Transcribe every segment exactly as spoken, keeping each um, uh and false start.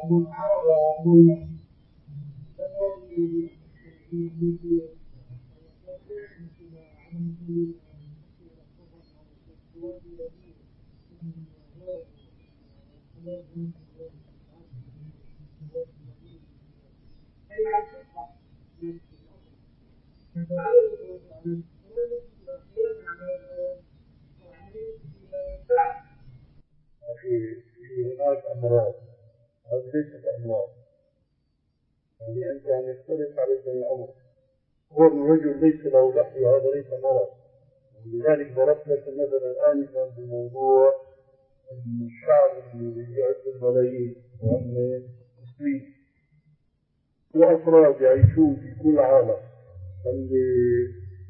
هناك أمراض، هذه ليست أمراض، يعني أنت يعني يختلف عليك الأمر. هو الرجل ليس له لحية، هذا ليس مرض. ولذلك ضربت لك مثلا آنفا بموضوع الشعب اللي يعد الملايين وهم مسلمين وأفراد يعيشون في كل عالم، اللي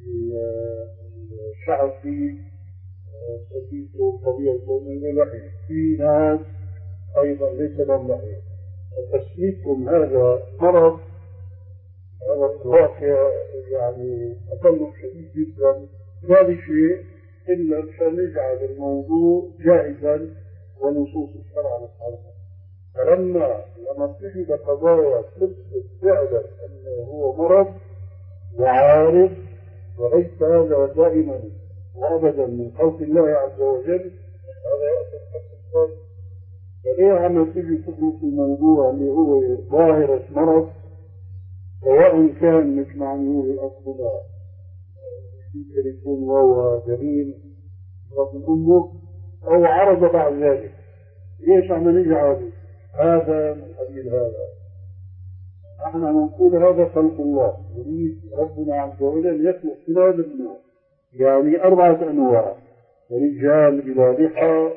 الشعب فيه طبيعته طبيعته من لحية، في ناس أيضا ليس لهم لحية. وتسميتكم هذا مرض، هذا في الواقع يعني تطلب شديد جدا، لا لشيء إلا أن نجعل الموضوع جائزا ونصوص الشرع والقرآن. فلما لما تجد قضايا تثبت فعلا أنه هو مرض وعارض وليس هذا دائما وأبدا من خلق الله عز وجل، هذا يأتي الحق الصالح. فليه عم تيجي تدرس الموضوع اللي هو ظاهرة مرض، سواء كان مثل ما عم يقول الأصل يمكن يكون وهو جميل من أمه أو عرض بعد ذلك، ليش عم نجعل هذا من قبيل هذا؟ نحن نقول هذا خلق الله، يريد ربنا عز وجل يخلق كل هذا النوع، يعني أربعة أنواع: رجال بلا لحى،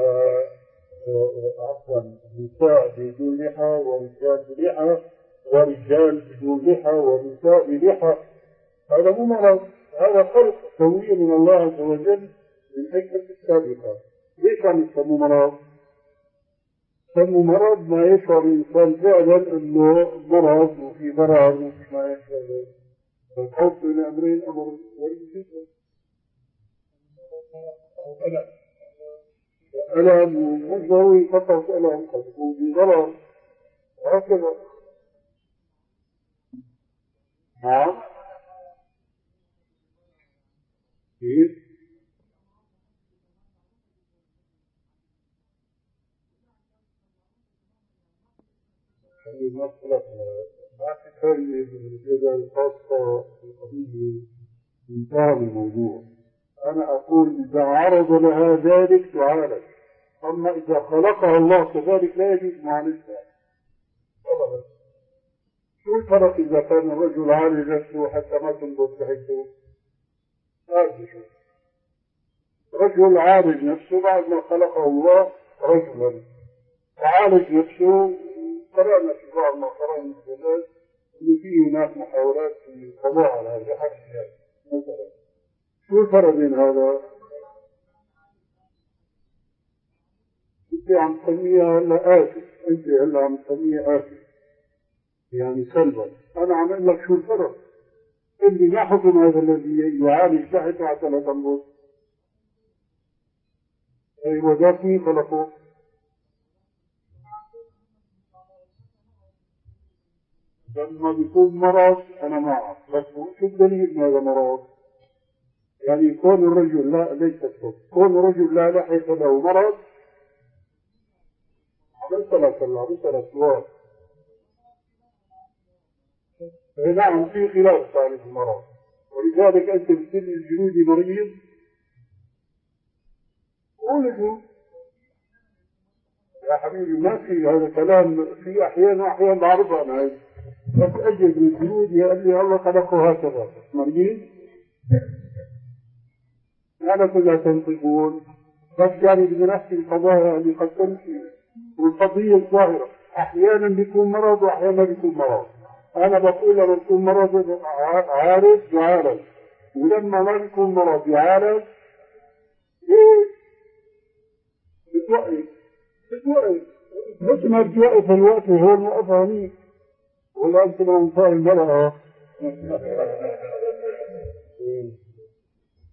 وعفوا نساء بدون لحى، ورجال بلحى، ورجال بدون لحى، ونساء بلحى. هذا مو مرض، هذا خلق سوي من الله عز وجل من حكمة السابقة. ليش عم يسموه مرض؟ سموا مرض ما يشعر الإنسان فعلا أنه مرض وفي ضرر وفي ما يشعر. فالحب بين أمرين أمر ورد جدا، ألم ألم ومجهوي فقط ألم قد وفي ضرر وهكذا. نعم كيف؟ المسألة ما تخلي بالجدل الخاصة بقضية انتهى الموضوع. أنا أقول إذا عرض لها ذلك تعالج، أما إذا خلقها الله كذلك لا يجوز معالجتها أبدا. شو الفرق إذا كان الرجل عالج نفسه حتى ما تنبت بحيثه؟ هذا شو رجل عالج نفسه بعد ما خلقه الله رجلا وعالج نفسه. قرأنا في بعض ما قرأنا من الجلال إن في هناك محاولات في القضاء على هذه الحاجة مثلا. شو الفرق بين هذا؟ أنت عم تسميها هلا آكل، أنت هلا عم تسميها آكل يعني سلبا. أنا عم أقول لك شو الفرق؟ اللي ما حكم هذا الذي يعالج تحت حتى لا تنبت. أيوة ذات مين خلقه؟ لما بيكون مرض أنا معه، بس شو الدليل إن هذا مرض؟ يعني كون الرجل لا ليس كون كون الرجل لا لحية له مرض مثلا الله مثلا سؤال. نعم في خلاف ثاني في المرض، ولذلك أنت بتصير الجلودي مريض قوله يا حبيبي ما في هذا كلام. في أحيان وأحيان بعرفها أنا هاي، بس أجد من الجلودي قال لي الله خلقه هكذا مريض. أنا كلها تنطقون بس يعني بدنا نحكي القضايا اللي قد تمشي والقضية الظاهرة. أحيانا بيكون مرض وأحيانا بيكون مرض. أنا بقول لما بيكون مرض عارض يعالج، ولما ما بيكون مرض يعالج إيه بتوقف بتوقف مثل ما بتوقف الوقت وهو الموقف هنيك. ولا أنت لو فاهم المرأة